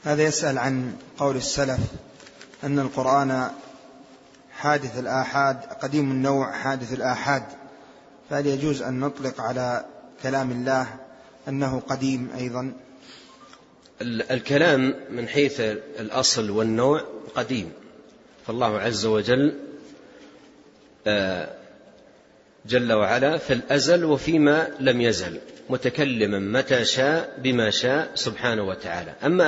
هذا يسأل عن قول السلف أن القرآن حادث الآحاد قديم النوع حادث الآحاد، فهل يجوز أن نطلق على كلام الله أنه قديم أيضا؟ الكلام من حيث الأصل والنوع قديم، فالله عز وجل جل وعلا في الأزل وفيما لم يزل متكلما متى شاء بما شاء سبحانه وتعالى. أما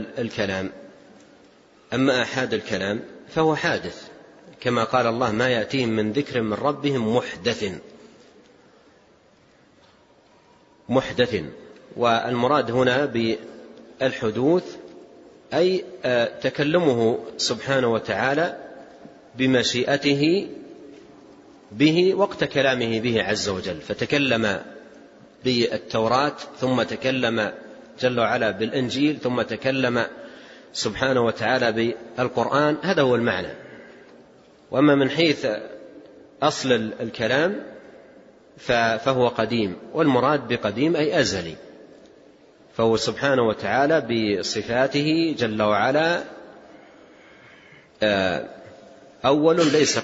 أحاد الكلام فهو حادث، كما قال الله ما يأتيهم من ذكر من ربهم محدث. والمراد هنا بالحدوث أي تكلمه سبحانه وتعالى بمشيئته به وقت كلامه به عز وجل، فتكلم بالتوراة ثم تكلم جل وعلا بالإنجيل ثم تكلم سبحانه وتعالى بالقرآن، هذا هو المعنى. وأما من حيث أصل الكلام فهو قديم، والمراد بقديم أي أزلي، فهو سبحانه وتعالى بصفاته جل وعلا أول ليس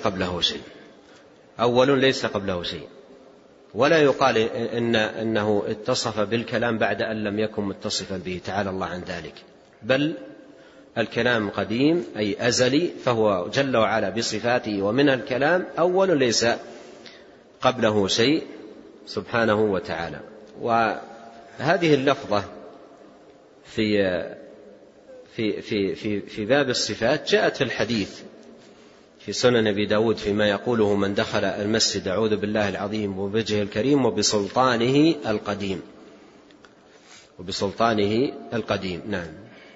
قبله شيء، ولا يقال إنه اتصف بالكلام بعد أن لم يكن متصفا به، تعالى الله عن ذلك، بل الكلام قديم أي أزلي، فهو جل وعلا بصفاته ومن الكلام أول ليس قبله شيء سبحانه وتعالى. وهذه اللفظة في باب الصفات جاءت في الحديث في سنن أبي داود فيما يقوله من دخل المسجد أعوذ بالله العظيم وبوجهه الكريم وبسلطانه القديم. نعم.